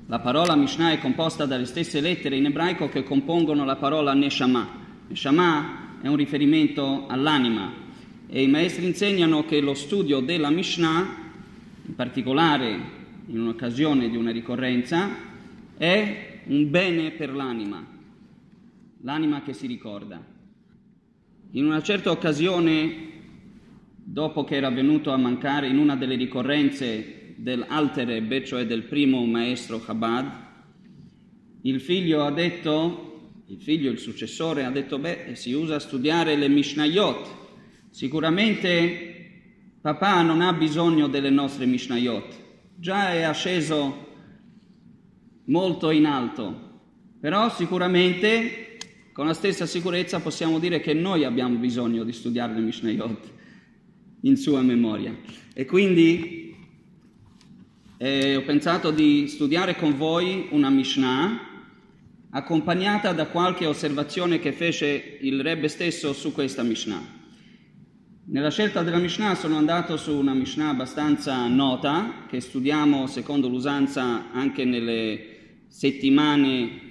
La parola Mishnah è composta dalle stesse lettere in ebraico che compongono la parola Neshama. Neshama è un riferimento all'anima e i maestri insegnano che lo studio della Mishnah, in particolare in un'occasione di una ricorrenza, è un bene per l'anima che si ricorda. In una certa occasione, dopo che era venuto a mancare in una delle ricorrenze dell'Alter Rebbe, cioè del primo maestro Chabad, il successore, ha detto, si usa a studiare le Mishnayot. Sicuramente papà non ha bisogno delle nostre Mishnayot, già è asceso molto in alto, però sicuramente con la stessa sicurezza possiamo dire che noi abbiamo bisogno di studiare le Mishnayot in sua memoria. E quindi ho pensato di studiare con voi una Mishnah accompagnata da qualche osservazione che fece il Rebbe stesso su questa Mishnah. Nella scelta della Mishnah sono andato su una Mishnah abbastanza nota, che studiamo secondo l'usanza anche nelle settimane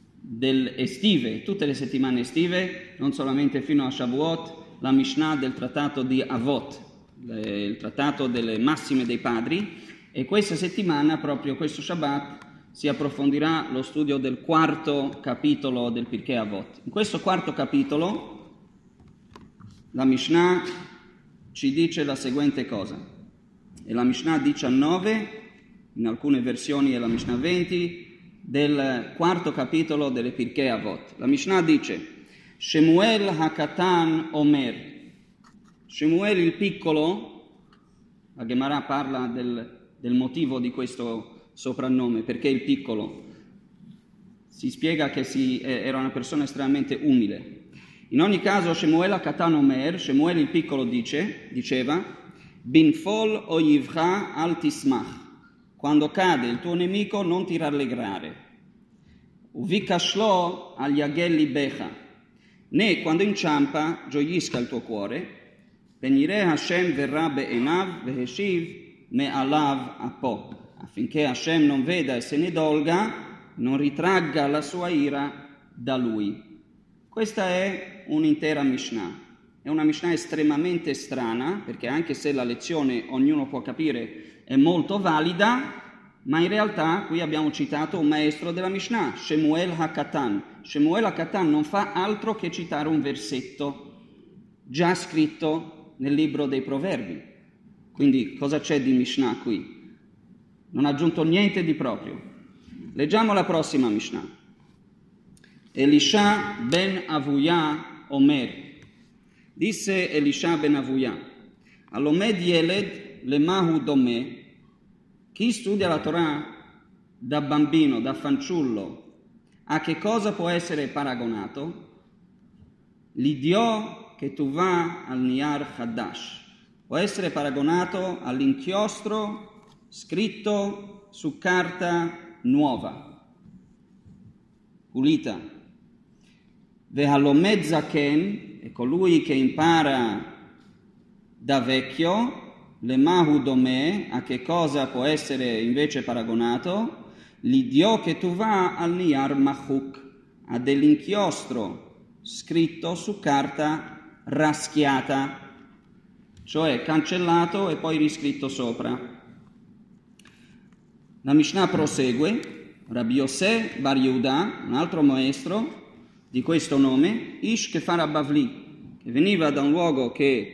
estive, tutte le settimane estive, non solamente fino a Shavuot, la Mishnah del trattato di Avot, il trattato delle massime dei padri, e questa settimana, proprio questo Shabbat, si approfondirà lo studio del quarto capitolo del Pirkei Avot. In questo quarto capitolo la Mishnah ci dice la seguente cosa. È la Mishnah 19, in alcune versioni è la Mishnah 20, del quarto capitolo delle Pirkei Avot. La Mishnah dice: Shemuel Hakatan Omer. Shemuel il piccolo, la Gemara parla del motivo di questo soprannome, perché il piccolo. Si spiega che era una persona estremamente umile. In ogni caso, Shemuel Hakatan Omer, Shemuel il piccolo diceva, Binfol oyivcha al tismach. Quando cade il tuo nemico non ti rallegrare. Uvikashlo al yagelli becha. Né quando inciampa gioisca il tuo cuore. Benire Hashem verrà be'enav veheshiv me'alav apo. Affinché Hashem non veda e se ne dolga, non ritragga la sua ira da lui. Questa è un'intera Mishnah. È una Mishnah estremamente strana, perché anche se la lezione ognuno può capire è molto valida, ma in realtà qui abbiamo citato un maestro della Mishnah, Shemuel Hakatan. Shemuel Hakatan non fa altro che citare un versetto già scritto nel libro dei Proverbi. Quindi cosa c'è di Mishnah qui? Non ha aggiunto niente di proprio. Leggiamo la prossima Mishnah. Elisha ben Avuya Omer. Disse Elisha ben Avuya, all'omed yeled lemahu domeh. Chi studia la Torah da bambino, da fanciullo, a che cosa può essere paragonato? L'idio che tu va al niyar chadash. Può essere paragonato all'inchiostro scritto su carta nuova, pulita. Vehalomed zaken, e colui che impara da vecchio, le mahu domeh, a che cosa può essere invece paragonato? L'idio che tu va al niyar mahuk, a dell'inchiostro scritto su carta raschiata, cioè cancellato e poi riscritto sopra. La Mishnah prosegue. Rabbi Yosef bar Yehuda, un altro maestro di questo nome, Ish Kefar Bavli, che veniva da un luogo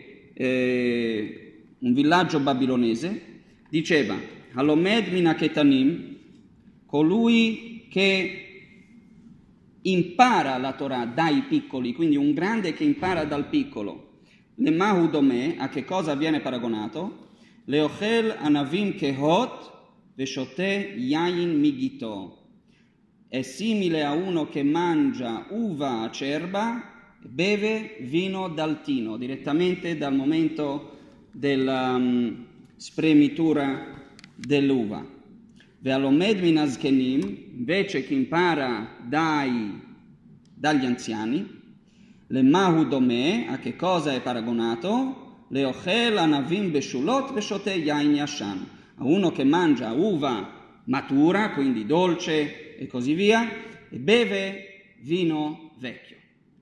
un villaggio babilonese, diceva, Halomed minaketanim, colui che impara la Torah dai piccoli, quindi un grande che impara dal piccolo. Le mahu domeh, a che cosa viene paragonato? Leochel anavim kehot veshote yain migito. È simile a uno che mangia uva acerba e beve vino dal tino, direttamente dal momento della spremitura dell'uva. Ve'alomed minazkenim, invece che impara dagli anziani, le mahu domeh, a che cosa è paragonato? Leochel anavim beshulot veshote yain yashan, a uno che mangia uva matura, quindi dolce e così via, e beve vino vecchio.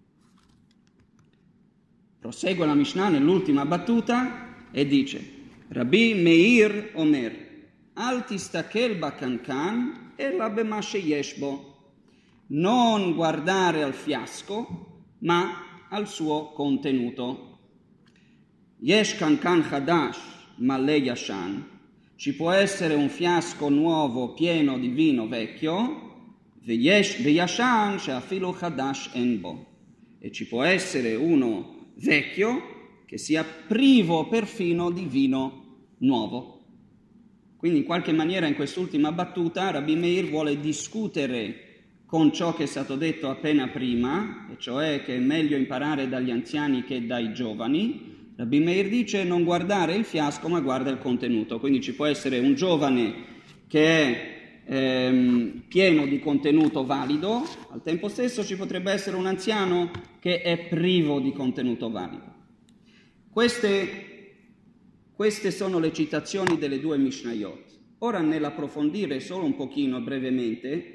Prosegue la Mishnah nell'ultima battuta e dice: Rabbi Meir Omer, Al tistakel bakankan ela bema sheyesh bo. Non guardare al fiasco, ma al suo contenuto. Yesh kankan hadash male yashan. Ci può essere un fiasco nuovo pieno di vino vecchio, veyashan sheafilu hadash en bo. E ci può essere uno vecchio che sia privo perfino di vino nuovo. Quindi in qualche maniera in quest'ultima battuta Rabbi Meir vuole discutere con ciò che è stato detto appena prima, e cioè che è meglio imparare dagli anziani che dai giovani. Rabbi Meir dice: non guardare il fiasco ma guarda il contenuto. Quindi ci può essere un giovane che è pieno di contenuto valido, al tempo stesso ci potrebbe essere un anziano che è privo di contenuto valido. Queste sono le citazioni delle due Mishnayot. Ora, nell'approfondire solo un pochino brevemente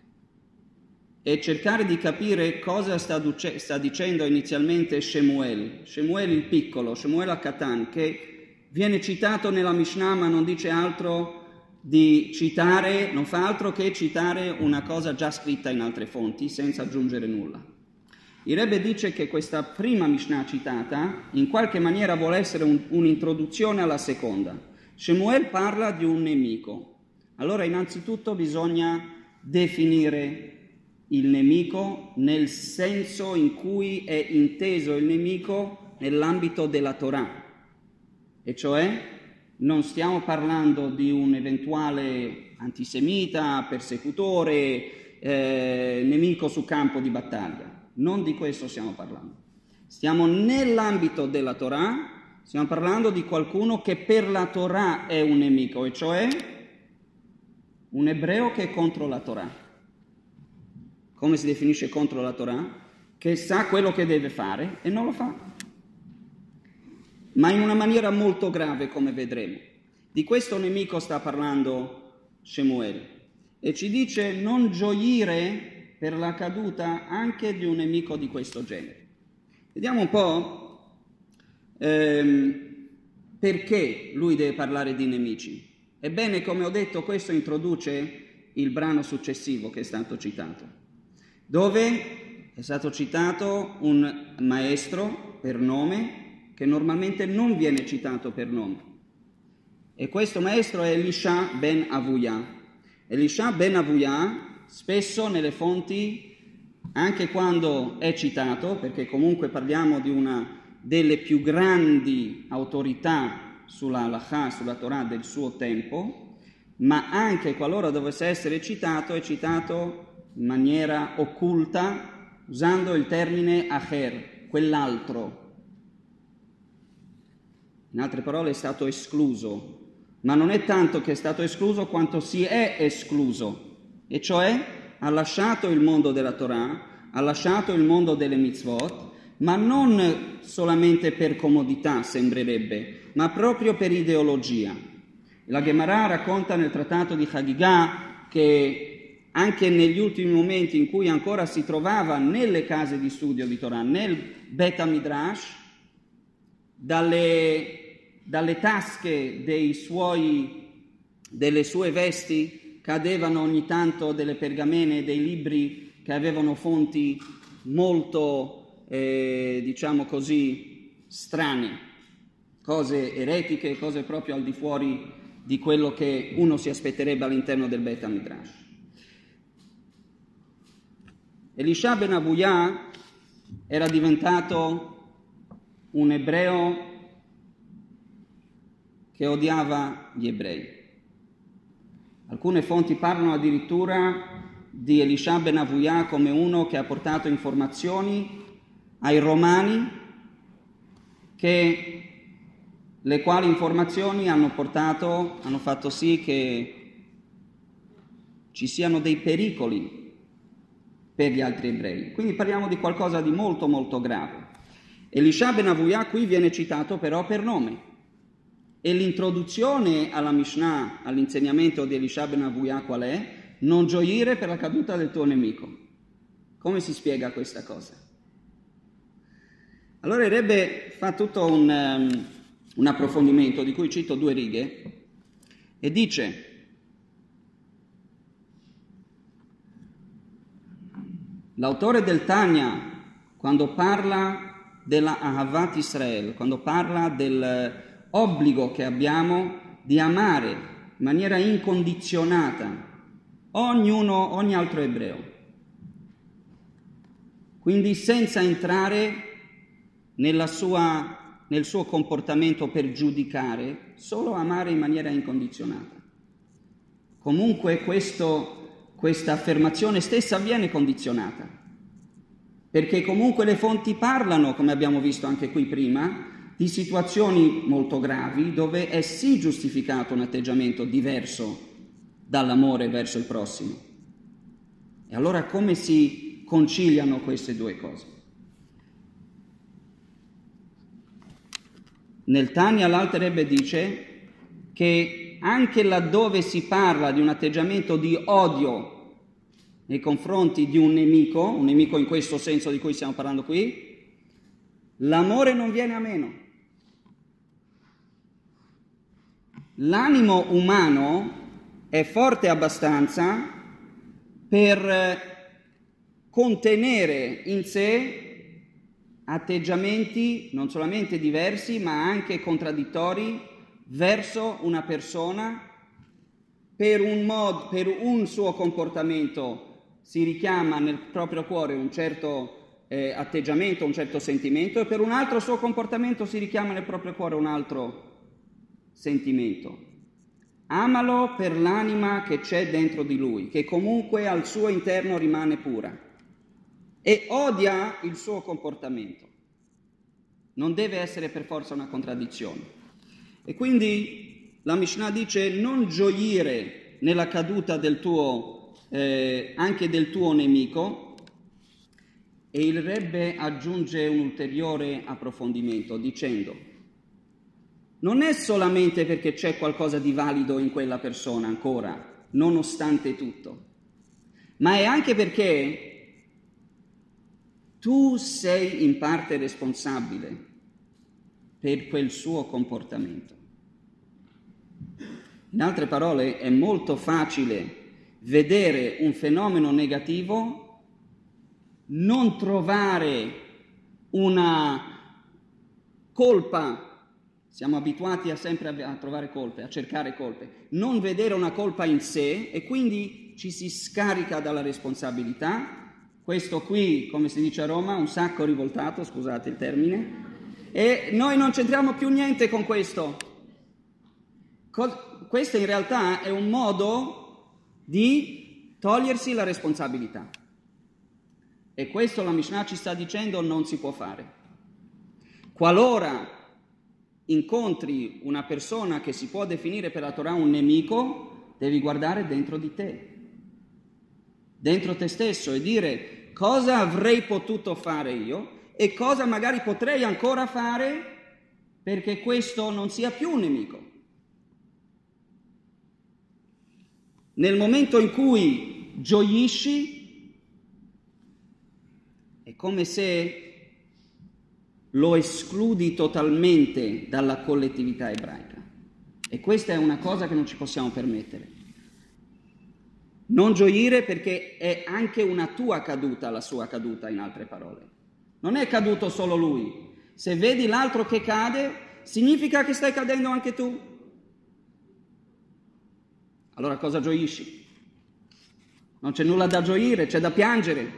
e cercare di capire cosa sta dicendo inizialmente Shemuel il piccolo, Shemuel HaKatan, che viene citato nella Mishnah ma non dice altro di citare, non fa altro che citare una cosa già scritta in altre fonti senza aggiungere nulla. Il Rebbe dice che questa prima Mishnah citata in qualche maniera vuole essere un'introduzione alla seconda. Shemuel parla di un nemico. Allora innanzitutto bisogna definire il nemico nel senso in cui è inteso il nemico nell'ambito della Torah, e cioè non stiamo parlando di un eventuale antisemita, persecutore, nemico su campo di battaglia, non di questo stiamo parlando. Stiamo nell'ambito della Torah, stiamo parlando di qualcuno che per la Torah è un nemico, e cioè un ebreo che è contro la Torah. Come si definisce contro la Torah? Che sa quello che deve fare e non lo fa. Ma in una maniera molto grave, come vedremo. Di questo nemico sta parlando Shemuel. E ci dice non gioire per la caduta anche di un nemico di questo genere. Vediamo un po' perché lui deve parlare di nemici. Ebbene, come ho detto, questo introduce il brano successivo che è stato citato, dove è stato citato un maestro per nome che normalmente non viene citato per nome. E questo maestro è Elisha ben Avuya. Elisha ben Avuya spesso nelle fonti, anche quando è citato, perché comunque parliamo di una delle più grandi autorità sulla halakha, sulla Torah del suo tempo, ma anche qualora dovesse essere citato, è citato in maniera occulta, usando il termine acher, quell'altro. In altre parole è stato escluso, ma non è tanto che è stato escluso quanto si è escluso, e cioè ha lasciato il mondo della Torah, ha lasciato il mondo delle mitzvot, ma non solamente per comodità sembrerebbe, ma proprio per ideologia. La Gemara racconta nel trattato di Hagigah che anche negli ultimi momenti in cui ancora si trovava nelle case di studio di Torah, nel Bet HaMidrash, dalle tasche delle sue vesti cadevano ogni tanto delle pergamene, dei libri che avevano fonti molto, diciamo così, strane, cose eretiche, cose proprio al di fuori di quello che uno si aspetterebbe all'interno del Bet HaMidrash. Elisha ben Avuya era diventato un ebreo che odiava gli ebrei. Alcune fonti parlano addirittura di Elisha ben Avuya come uno che ha portato informazioni ai romani, le quali informazioni hanno fatto sì che ci siano dei pericoli per gli altri ebrei. Quindi parliamo di qualcosa di molto molto grave. Elisha ben Avuya qui viene citato però per nome. E l'introduzione alla Mishnah, all'insegnamento di Elisha ben Avuya qual è? Non gioire per la caduta del tuo nemico. Come si spiega questa cosa? Allora il Rebbe fa tutto un approfondimento di cui cito 2 righe e dice: l'autore del Tanya, quando parla della Ahavat Israel, quando parla dell'obbligo che abbiamo di amare in maniera incondizionata ogni altro ebreo, quindi senza entrare nel suo comportamento per giudicare, solo amare in maniera incondizionata. Comunque questa affermazione stessa viene condizionata, perché comunque le fonti parlano, come abbiamo visto anche qui prima, di situazioni molto gravi dove è sì giustificato un atteggiamento diverso dall'amore verso il prossimo. E allora come si conciliano queste 2 cose? Nel Tanya l'Alter Rebbe dice che anche laddove si parla di un atteggiamento di odio nei confronti di un nemico in questo senso di cui stiamo parlando qui, l'amore non viene a meno. L'animo umano è forte abbastanza per contenere in sé atteggiamenti non solamente diversi ma anche contraddittori verso una persona. Per un suo comportamento si richiama nel proprio cuore un certo atteggiamento, un certo sentimento, e per un altro suo comportamento si richiama nel proprio cuore un altro sentimento. Amalo per l'anima che c'è dentro di lui, che comunque al suo interno rimane pura, e odia il suo comportamento. Non deve essere per forza una contraddizione. E quindi la Mishnah dice: non gioire nella caduta del tuo, anche del tuo nemico. E il Rebbe aggiunge un ulteriore approfondimento dicendo: non è solamente perché c'è qualcosa di valido in quella persona ancora, nonostante tutto, ma è anche perché tu sei in parte responsabile per quel suo comportamento. In altre parole, è molto facile vedere un fenomeno negativo, non trovare una colpa. Siamo abituati sempre a trovare colpe, a cercare colpe, non vedere una colpa in sé, e quindi ci si scarica dalla responsabilità. Questo qui, come si dice a Roma, un sacco rivoltato, scusate il termine, e noi non c'entriamo più niente con questo. Questo in realtà è un modo di togliersi la responsabilità, e questo la Mishnah ci sta dicendo non si può fare. Qualora incontri una persona che si può definire per la Torah un nemico, devi guardare dentro di te, dentro te stesso, e dire cosa avrei potuto fare io e cosa magari potrei ancora fare perché questo non sia più un nemico. Nel momento in cui gioisci è come se lo escludi totalmente dalla collettività ebraica, e questa è una cosa che non ci possiamo permettere. Non gioire perché è anche una tua caduta, la sua caduta, in altre parole. Non è caduto solo lui. Se vedi l'altro che cade, significa che stai cadendo anche tu. Allora cosa gioisci? Non c'è nulla da gioire, c'è da piangere.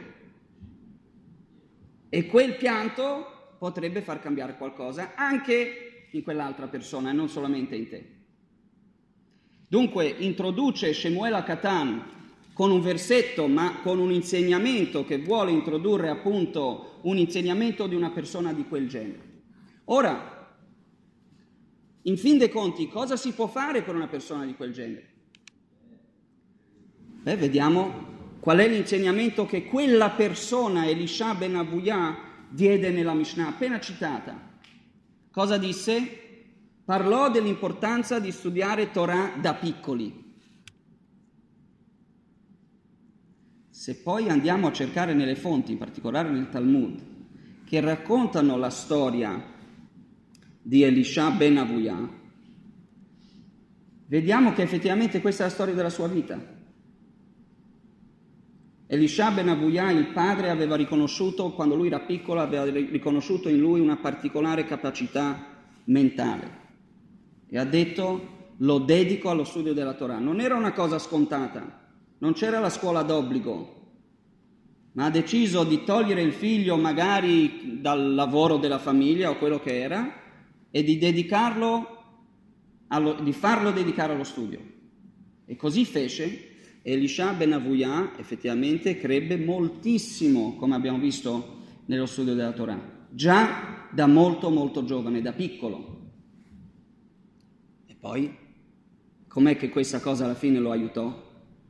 E quel pianto potrebbe far cambiare qualcosa anche in quell'altra persona e non solamente in te. Dunque introduce Shemuel HaKatan con un versetto, ma con un insegnamento che vuole introdurre appunto un insegnamento di una persona di quel genere. Ora, in fin dei conti, cosa si può fare per una persona di quel genere? Vediamo qual è l'insegnamento che quella persona, Elisha ben Avuya, diede nella Mishnah appena citata. Cosa disse? parlò dell'importanza di studiare Torah da piccoli. Se poi andiamo a cercare nelle fonti, in particolare nel Talmud, che raccontano la storia di Elisha ben Avuya, vediamo che effettivamente questa è la storia della sua vita. Elisha ben Avuya, il padre, aveva riconosciuto, quando lui era piccolo, aveva riconosciuto in lui una particolare capacità mentale e ha detto: lo dedico allo studio della Torah. Non era una cosa scontata, non c'era la scuola d'obbligo, ma ha deciso di togliere il figlio magari dal lavoro della famiglia o quello che era e di di farlo dedicare allo studio. E così fece. Elisha ben Avuya effettivamente crebbe moltissimo, come abbiamo visto nello studio della Torah, già da molto molto giovane, da piccolo. E poi, com'è che questa cosa alla fine lo aiutò?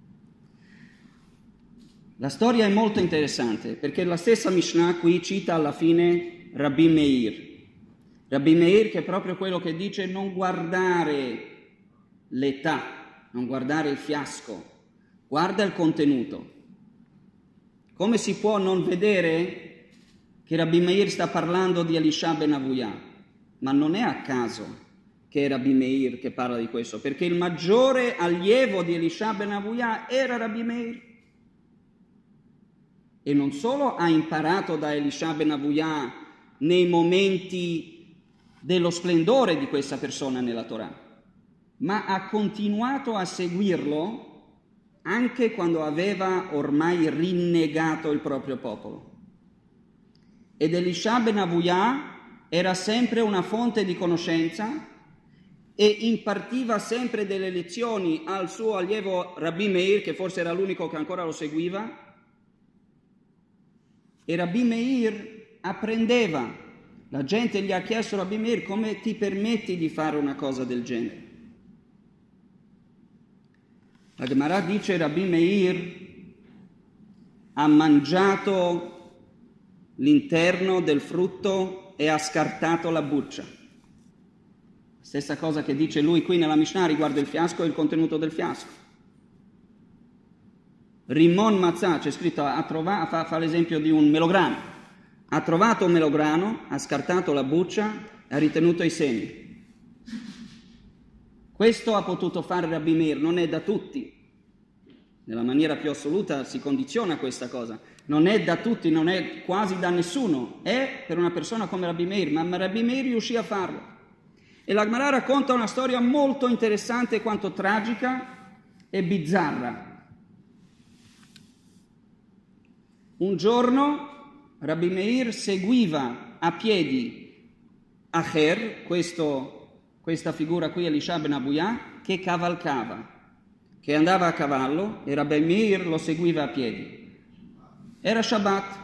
La storia è molto interessante, perché la stessa Mishnah qui cita alla fine Rabbi Meir. Rabbi Meir, che è proprio quello che dice non guardare l'età, non guardare il fiasco, guarda il contenuto. Come si può non vedere che Rabbi Meir sta parlando di Elisha ben Avuya? Ma non è a caso che è Rabbi Meir che parla di questo, perché il maggiore allievo di Elisha ben Avuya era Rabbi Meir. E non solo ha imparato da Elisha ben Avuya nei momenti dello splendore di questa persona nella Torah, ma ha continuato a seguirlo anche quando aveva ormai rinnegato il proprio popolo. Ed Elisha ben Avuya era sempre una fonte di conoscenza e impartiva sempre delle lezioni al suo allievo Rabbi Meir, che forse era l'unico che ancora lo seguiva, e Rabbi Meir apprendeva. La gente gli ha chiesto a Rabbi Meir: come ti permetti di fare una cosa del genere? La Gemara dice: Rabbi Meir ha mangiato l'interno del frutto e ha scartato la buccia. Stessa cosa che dice lui qui nella Mishnah riguardo il fiasco e il contenuto del fiasco. Rimon Mazzah, c'è scritto, fa l'esempio di un melograno. Ha trovato un melograno, ha scartato la buccia e ha ritenuto i semi. Questo ha potuto fare Rabbi Meir, non è da tutti. Nella maniera più assoluta si condiziona questa cosa. Non è da tutti, non è quasi da nessuno. È per una persona come Rabbi Meir, ma Rabbi Meir riuscì a farlo. E la Gemara racconta una storia molto interessante quanto tragica e bizzarra. Un giorno Rabbi Meir seguiva a piedi Acher, questa figura qui, Elisha ben Avuya, che cavalcava, che andava a cavallo, e Rabbi Meir lo seguiva a piedi. Era Shabbat.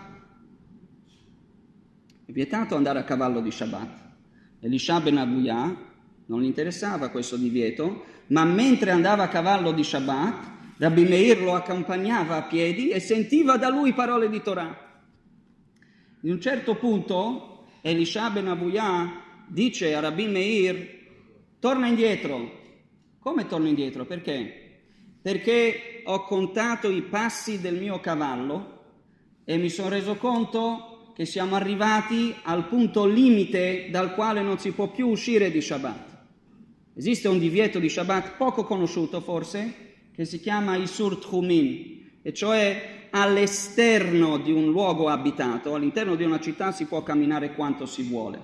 È vietato andare a cavallo di Shabbat. Elisha ben Avuya non gli interessava questo divieto, ma mentre andava a cavallo di Shabbat, Rabbi Meir lo accompagnava a piedi e sentiva da lui parole di Torah. In un certo punto Elisha ben Avuya dice a Rabbi Meir: torna indietro. Come torno indietro? Perché? Perché ho contato i passi del mio cavallo e mi sono reso conto che siamo arrivati al punto limite dal quale non si può più uscire di Shabbat. Esiste un divieto di Shabbat poco conosciuto forse, che si chiama Isur Tchumim, e cioè all'esterno di un luogo abitato, all'interno di una città si può camminare quanto si vuole.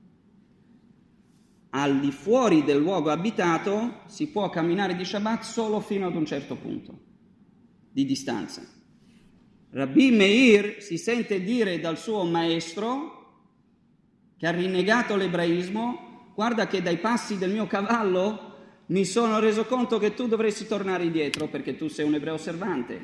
Al di fuori del luogo abitato si può camminare di Shabbat solo fino ad un certo punto di distanza. Rabbi Meir si sente dire dal suo maestro, che ha rinnegato l'ebraismo: guarda che dai passi del mio cavallo mi sono reso conto che tu dovresti tornare indietro perché tu sei un ebreo osservante.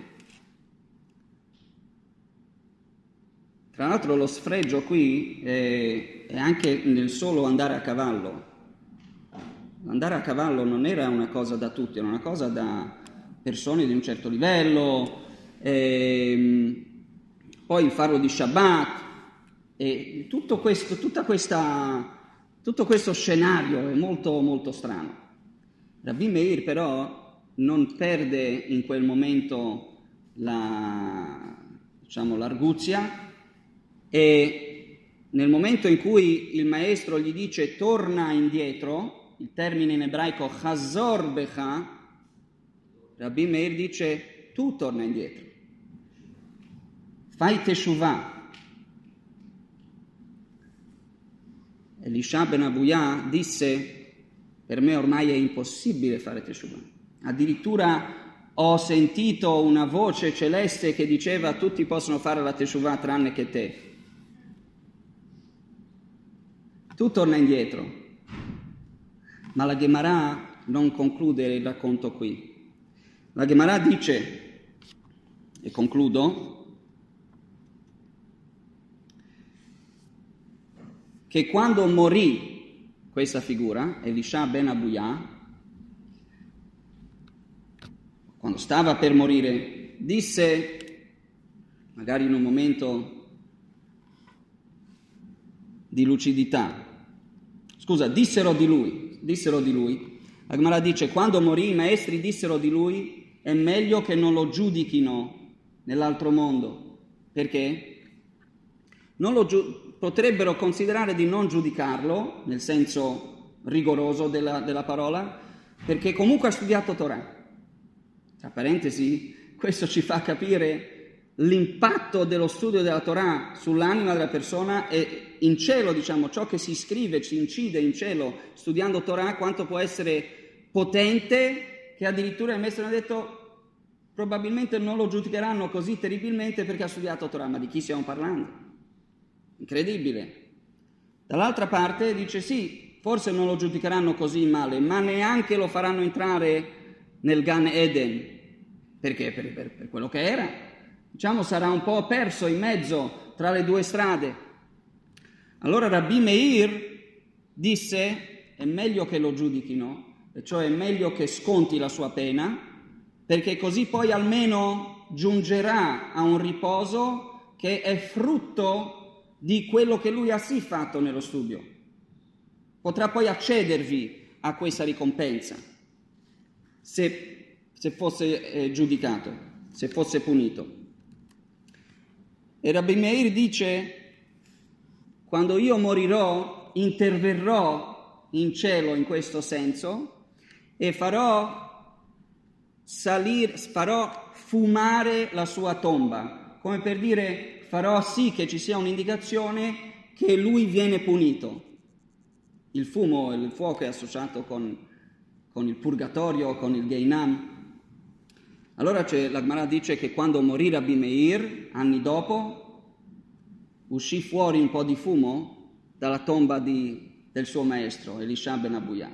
Tra l'altro lo sfregio qui è anche nel solo andare a cavallo. Andare a cavallo non era una cosa da tutti, era una cosa da persone di un certo livello, poi farlo di Shabbat, e tutto questo, tutta questa Tutto questo scenario è molto molto strano. Rabbi Meir però non perde in quel momento l'arguzia, e nel momento in cui il maestro gli dice torna indietro, il termine in ebraico chazor becha, Rabbi Meir dice tu torna indietro, fai teshuvah. Elisha ben Abuya disse: per me ormai è impossibile fare teshuvah. Addirittura ho sentito una voce celeste che diceva: tutti possono fare la teshuvah tranne che te. Tu torna indietro. Ma la Gemara non conclude il racconto qui. La Gemara dice, e concludo, che quando morì questa figura, Elisha ben Abuya, quando stava per morire, disse, magari in un momento di lucidità, dissero di lui, la Gemara dice, quando morì i maestri dissero di lui, è meglio che non lo giudichino nell'altro mondo. Perché? Potrebbero considerare di non giudicarlo, nel senso rigoroso della parola, perché comunque ha studiato Torah. Tra parentesi, questo ci fa capire l'impatto dello studio della Torah sull'anima della persona, e in cielo, ciò che si scrive, ci incide in cielo studiando Torah, quanto può essere potente, che addirittura il maestro ha detto probabilmente non lo giudicheranno così terribilmente perché ha studiato Torah. Ma di chi stiamo parlando? Incredibile. Dall'altra parte dice sì, forse non lo giudicheranno così male, ma neanche lo faranno entrare nel Gan Eden. Perché? Per quello che era. Sarà un po' perso in mezzo tra le due strade. Allora Rabbi Meir disse, è meglio che lo giudichino, e cioè è meglio che sconti la sua pena, perché così poi almeno giungerà a un riposo che è frutto di quello che lui ha sì fatto nello studio. Potrà poi accedervi a questa ricompensa se fosse giudicato, se fosse punito. E Rabbi Meir dice, quando io morirò interverrò in cielo in questo senso e farò fumare la sua tomba, come per dire farò sì che ci sia un'indicazione che lui viene punito. Il fumo, il fuoco è associato con il purgatorio, con il Geinam. Allora la Gemara dice che quando morì Rabbi Meir, anni dopo, uscì fuori un po' di fumo dalla tomba del suo maestro, Elisha ben Abuya.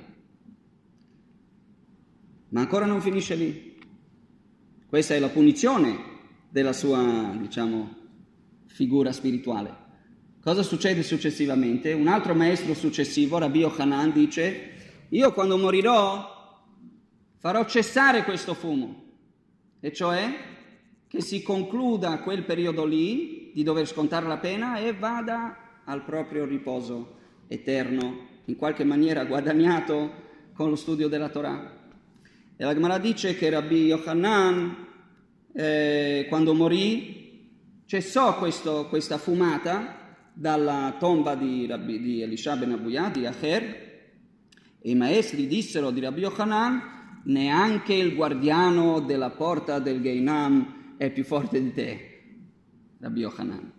Ma ancora non finisce lì. Questa è la punizione della sua, figura spirituale. Cosa succede successivamente? Un altro maestro successivo, Rabbi Yochanan, dice: io quando morirò farò cessare questo fumo, e cioè che si concluda quel periodo lì di dover scontare la pena e vada al proprio riposo eterno, in qualche maniera guadagnato con lo studio della Torah. E la Gemara dice che Rabbi Yochanan, quando morì, cessò questa fumata dalla tomba di Elisha ben Abuya, di Acher, e i maestri dissero di Rabbi Yochanan: neanche il guardiano della porta del Geinam è più forte di te, Rabbi Yochanan.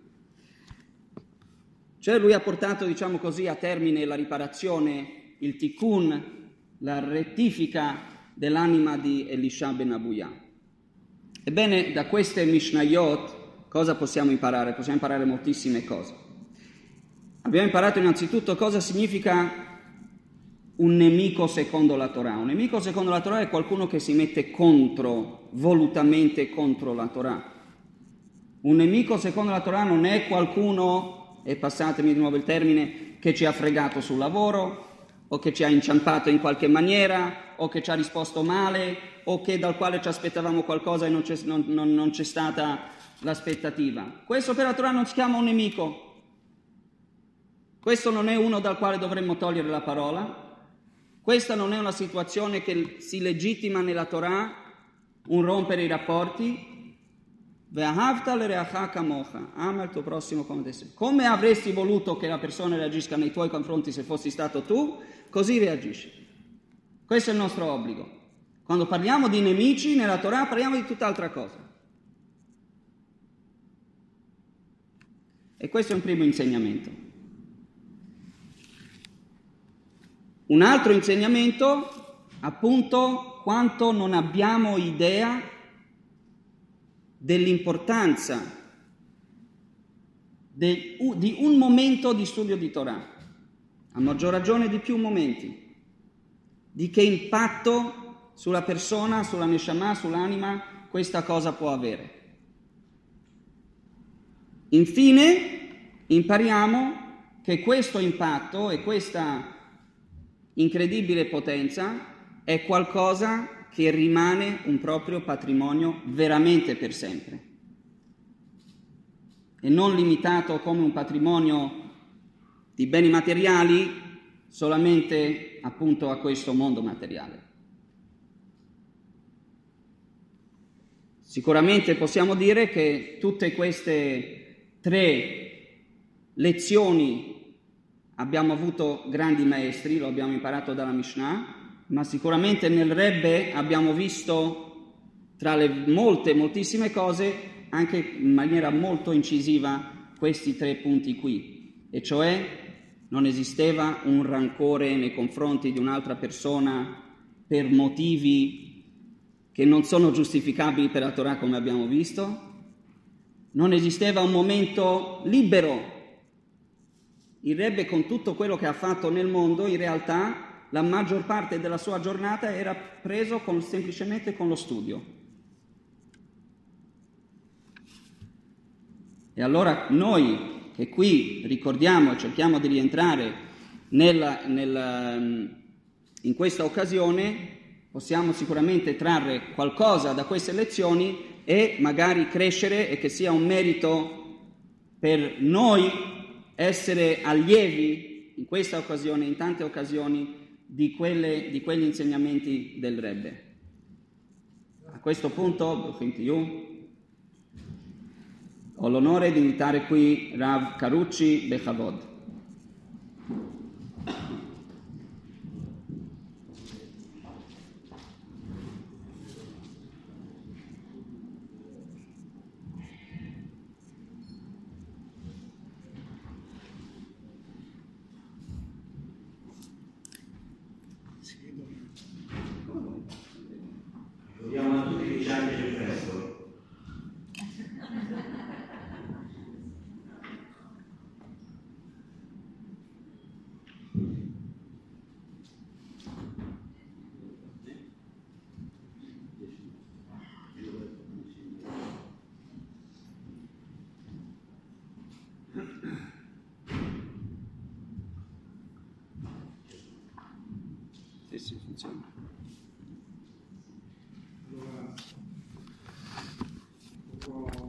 Cioè lui ha portato, a termine la riparazione, il tikkun, la rettifica dell'anima di Elisha ben Abuya. Ebbene, da queste Mishnayot cosa possiamo imparare? Possiamo imparare moltissime cose. Abbiamo imparato innanzitutto cosa significa un nemico secondo la Torah. Un nemico secondo la Torah è qualcuno che si mette volutamente contro la Torah. Un nemico secondo la Torah non è qualcuno, e passatemi di nuovo il termine, che ci ha fregato sul lavoro, o che ci ha inciampato in qualche maniera, o che ci ha risposto male, o che dal quale ci aspettavamo qualcosa e non c'è stata l'aspettativa. Questo per la Torah non si chiama un nemico. Questo non è uno dal quale dovremmo togliere la parola. Questa non è una situazione che si legittima nella Torah, un rompere i rapporti. Ve'ahavta l'reacha kamocha, ama il tuo prossimo come te stesso. Come avresti voluto che la persona reagisca nei tuoi confronti se fossi stato tu, così reagisci. Questo è il nostro obbligo. Quando parliamo di nemici nella Torah parliamo di tutt'altra cosa. E questo è un primo insegnamento. Un altro insegnamento, appunto, quanto non abbiamo idea dell'importanza di un momento di studio di Torah, a maggior ragione di più momenti, di che impatto sulla persona, sulla neshama, sull'anima questa cosa può avere. Infine, impariamo che questo impatto e questa incredibile potenza è qualcosa che rimane un proprio patrimonio veramente per sempre e non limitato come un patrimonio di beni materiali solamente appunto a questo mondo materiale. Sicuramente possiamo dire che tutte queste 3 lezioni abbiamo avuto grandi maestri, lo abbiamo imparato dalla Mishnah, ma sicuramente nel Rebbe abbiamo visto tra le moltissime cose anche in maniera molto incisiva questi 3 punti qui, e cioè non esisteva un rancore nei confronti di un'altra persona per motivi che non sono giustificabili per la Torah come abbiamo visto, non esisteva un momento libero. Il Rebbe con tutto quello che ha fatto nel mondo in realtà la maggior parte della sua giornata era preso semplicemente con lo studio. E allora noi che qui ricordiamo e cerchiamo di rientrare in questa occasione, possiamo sicuramente trarre qualcosa da queste lezioni e magari crescere, e che sia un merito per noi essere allievi in questa occasione, in tante occasioni, di quegli insegnamenti del Rebbe. A questo punto ho l'onore di invitare qui Rav Carucci Bechavod. Dobbiamo a tutti che c'è il fresco. Sì, funziona. Allora,